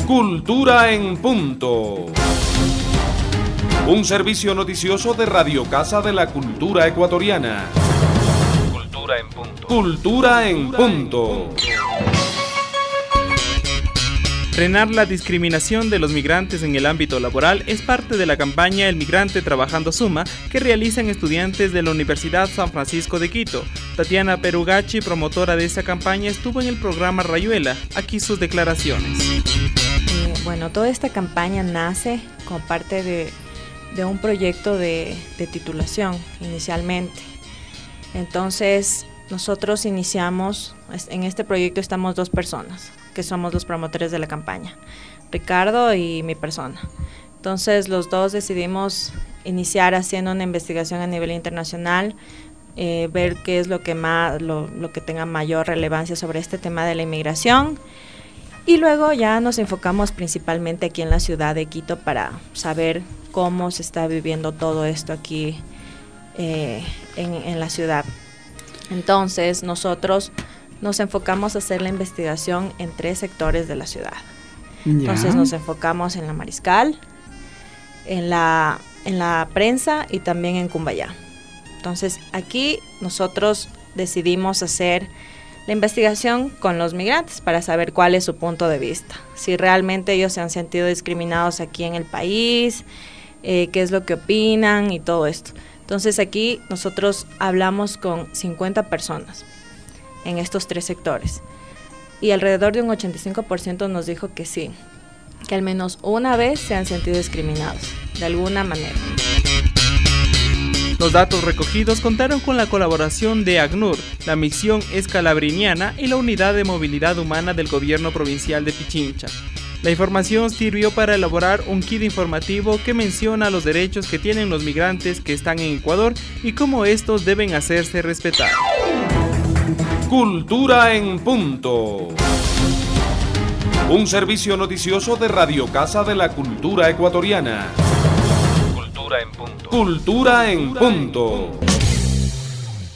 Cultura en Punto. Un servicio noticioso de Radio Casa de la Cultura Ecuatoriana. Cultura en Punto. Cultura en Punto. Frenar la discriminación de los migrantes en el ámbito laboral es parte de la campaña El Migrante Trabajando Suma que realizan estudiantes de la Universidad San Francisco de Quito. Tatiana Perugachi, promotora de esta campaña, estuvo en el programa Rayuela. Aquí sus declaraciones. Bueno, toda esta campaña nace como parte de un proyecto de titulación inicialmente. Entonces, nosotros iniciamos, en este proyecto estamos 2 personas, que somos los promotores de la campaña, Ricardo y mi persona. Entonces, los dos decidimos iniciar haciendo una investigación a nivel internacional, ver qué es lo que tenga mayor relevancia sobre este tema de la inmigración. Y luego ya nos enfocamos principalmente aquí en la ciudad de Quito para saber cómo se está viviendo todo esto aquí en la ciudad. Entonces nosotros nos enfocamos a hacer la investigación en 3 sectores de la ciudad. Entonces nos enfocamos en la Mariscal, en la Prensa y también en Cumbayá. Entonces aquí nosotros decidimos hacer la investigación con los migrantes para saber cuál es su punto de vista, si realmente ellos se han sentido discriminados aquí en el país, qué es lo que opinan y todo esto. Entonces aquí nosotros hablamos con 50 personas en estos 3 sectores y alrededor de un 85% nos dijo que sí, que al menos una vez se han sentido discriminados, de alguna manera. Los datos recogidos contaron con la colaboración de ACNUR, la Misión Escalabriniana y la Unidad de Movilidad Humana del Gobierno Provincial de Pichincha. La información sirvió para elaborar un kit informativo que menciona los derechos que tienen los migrantes que están en Ecuador y cómo estos deben hacerse respetar. Cultura en Punto. Un servicio noticioso de Radio Casa de la Cultura Ecuatoriana. Cultura en Punto. Cultura en Punto.